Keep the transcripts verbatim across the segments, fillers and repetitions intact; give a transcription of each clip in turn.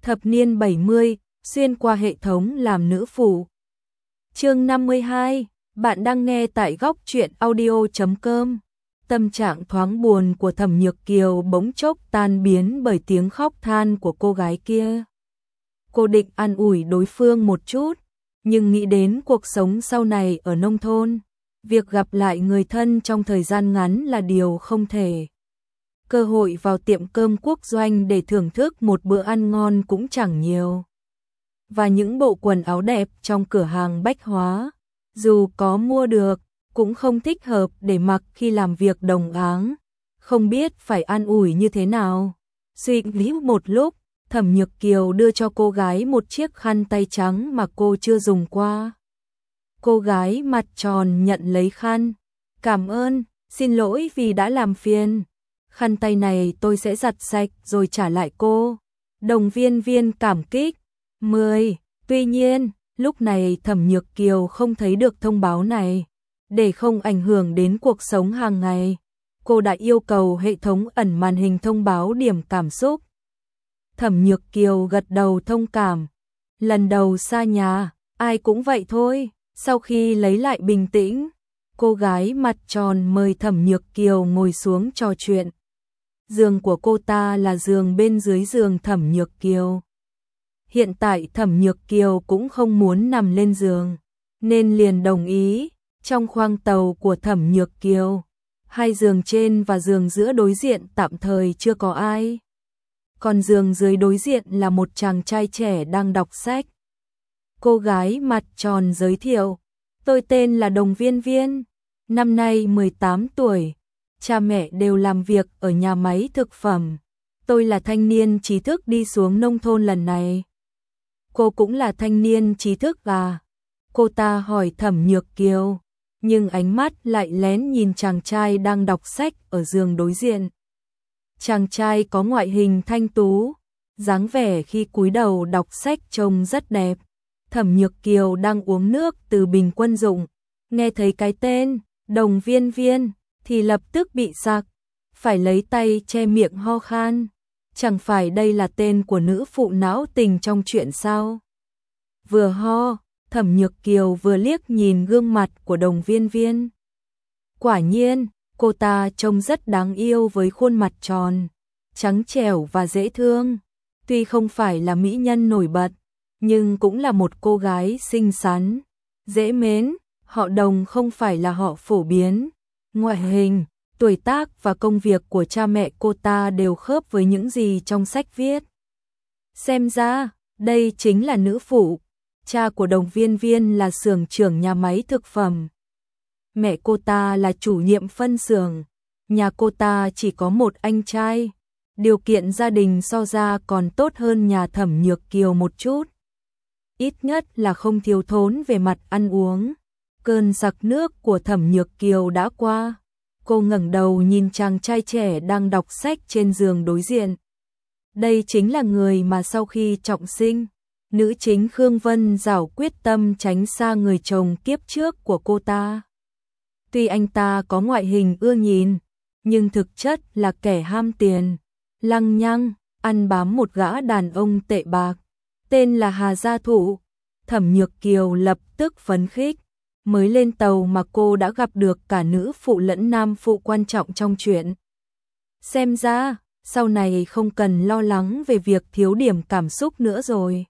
Thập niên bảy mươi, xuyên qua hệ thống làm nữ phụ. Chương năm mươi hai, bạn đang nghe tại góc truyện audio chấm com. Tâm trạng thoáng buồn của Thẩm Nhược Kiều bỗng chốc tan biến bởi tiếng khóc than của cô gái kia. Cô định an ủi đối phương một chút, nhưng nghĩ đến cuộc sống sau này ở nông thôn, việc gặp lại người thân trong thời gian ngắn là điều không thể. Cơ hội vào tiệm cơm quốc doanh để thưởng thức một bữa ăn ngon cũng chẳng nhiều. Và những bộ quần áo đẹp trong cửa hàng bách hóa, dù có mua được, cũng không thích hợp để mặc khi làm việc đồng áng. Không biết phải an ủi như thế nào. Suy nghĩ một lúc, Thẩm Nhược Kiều đưa cho cô gái một chiếc khăn tay trắng mà cô chưa dùng qua. Cô gái mặt tròn nhận lấy khăn. Cảm ơn, xin lỗi vì đã làm phiền. Khăn tay này tôi sẽ giặt sạch rồi trả lại cô. Đồng Viên Viên cảm kích. mười. Tuy nhiên, lúc này Thẩm Nhược Kiều không thấy được thông báo này. Để không ảnh hưởng đến cuộc sống hàng ngày, cô đã yêu cầu hệ thống ẩn màn hình thông báo điểm cảm xúc. Thẩm Nhược Kiều gật đầu thông cảm. Lần đầu xa nhà, ai cũng vậy thôi. Sau khi lấy lại bình tĩnh, cô gái mặt tròn mời Thẩm Nhược Kiều ngồi xuống trò chuyện. Giường của cô ta là giường bên dưới giường Thẩm Nhược Kiều. Hiện tại Thẩm Nhược Kiều cũng không muốn nằm lên giường, nên liền đồng ý. Trong khoang tàu của Thẩm Nhược Kiều, hai giường trên và giường giữa đối diện tạm thời chưa có ai. Còn giường dưới đối diện là một chàng trai trẻ đang đọc sách. Cô gái mặt tròn giới thiệu, tôi tên là Đồng Viên Viên, năm nay mười tám tuổi, cha mẹ đều làm việc ở nhà máy thực phẩm. Tôi là thanh niên trí thức đi xuống nông thôn lần này. Cô cũng là thanh niên trí thức à? Cô ta hỏi Thẩm Nhược Kiều, nhưng ánh mắt lại lén nhìn chàng trai đang đọc sách ở giường đối diện. Chàng trai có ngoại hình thanh tú, dáng vẻ khi cúi đầu đọc sách trông rất đẹp. Thẩm Nhược Kiều đang uống nước từ bình quân dụng, nghe thấy cái tên Đồng Viên Viên thì lập tức bị sặc, phải lấy tay che miệng ho khan. Chẳng phải đây là tên của nữ phụ não tình trong truyện sao? Vừa ho, Thẩm Nhược Kiều vừa liếc nhìn gương mặt của Đồng Viên Viên. Quả nhiên, cô ta trông rất đáng yêu với khuôn mặt tròn, trắng trẻo và dễ thương. Tuy không phải là mỹ nhân nổi bật, nhưng cũng là một cô gái xinh xắn, dễ mến. Họ Đồng không phải là họ phổ biến. Ngoại hình, tuổi tác và công việc của cha mẹ cô ta đều khớp với những gì trong sách viết. Xem ra, đây chính là nữ phụ. Cha của Đồng Viên Viên là xưởng trưởng nhà máy thực phẩm. Mẹ cô ta là chủ nhiệm phân xưởng. Nhà cô ta chỉ có một anh trai. Điều kiện gia đình so ra còn tốt hơn nhà Thẩm Nhược Kiều một chút. Ít nhất là không thiếu thốn về mặt ăn uống. Cơn sặc nước của Thẩm Nhược Kiều đã qua. Cô ngẩng đầu nhìn chàng trai trẻ đang đọc sách trên giường đối diện. Đây chính là người mà sau khi trọng sinh, nữ chính Khương Vân Giảo quyết tâm tránh xa người chồng kiếp trước của cô ta. Tuy anh ta có ngoại hình ưa nhìn, nhưng thực chất là kẻ ham tiền, lăng nhăng, ăn bám một gã đàn ông tệ bạc, tên là Hà Gia Thụ. Thẩm Nhược Kiều lập tức phấn khích. Mới lên tàu mà cô đã gặp được cả nữ phụ lẫn nam phụ quan trọng trong chuyện. Xem ra, sau này không cần lo lắng về việc thiếu điểm cảm xúc nữa rồi.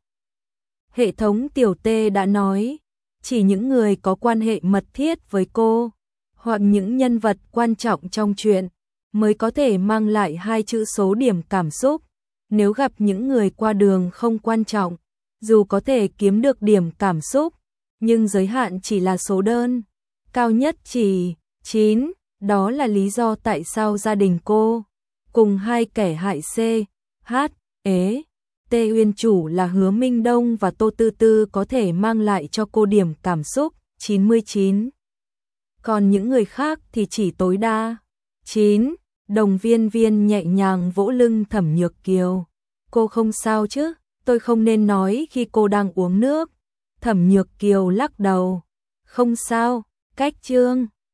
Hệ thống tiểu tê đã nói, chỉ những người có quan hệ mật thiết với cô, hoặc những nhân vật quan trọng trong chuyện, mới có thể mang lại hai chữ số điểm cảm xúc. Nếu gặp những người qua đường không quan trọng, dù có thể kiếm được điểm cảm xúc, nhưng giới hạn chỉ là số đơn, cao nhất chỉ chín. Đó là lý do tại sao gia đình cô, cùng hai kẻ hại C, H, ế, T Uyên chủ là Hứa Minh Đông và Tô Tư Tư có thể mang lại cho cô điểm cảm xúc chín mươi chín. Còn những người khác thì chỉ tối đa chín. Đồng Viên Viên nhẹ nhàng vỗ lưng Thẩm Nhược Kiều. Cô không sao chứ? Tôi không nên nói khi cô đang uống nước. Thẩm Nhược Kiều lắc đầu. Không sao, cách chương.